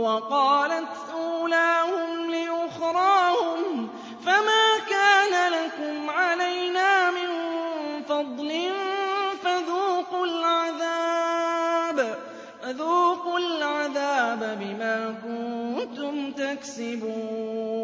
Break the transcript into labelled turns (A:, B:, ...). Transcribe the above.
A: وَقَالَتْ أُولَاهُمْ لِأُخْرَاهُمْ فَمَا كَانَ لَكُمْ عَلَيْنَا مِن فَضْلٍ فَذُوقُوا الْعَذَابَ بِمَا كُنتُمْ تَكْسِبُونَ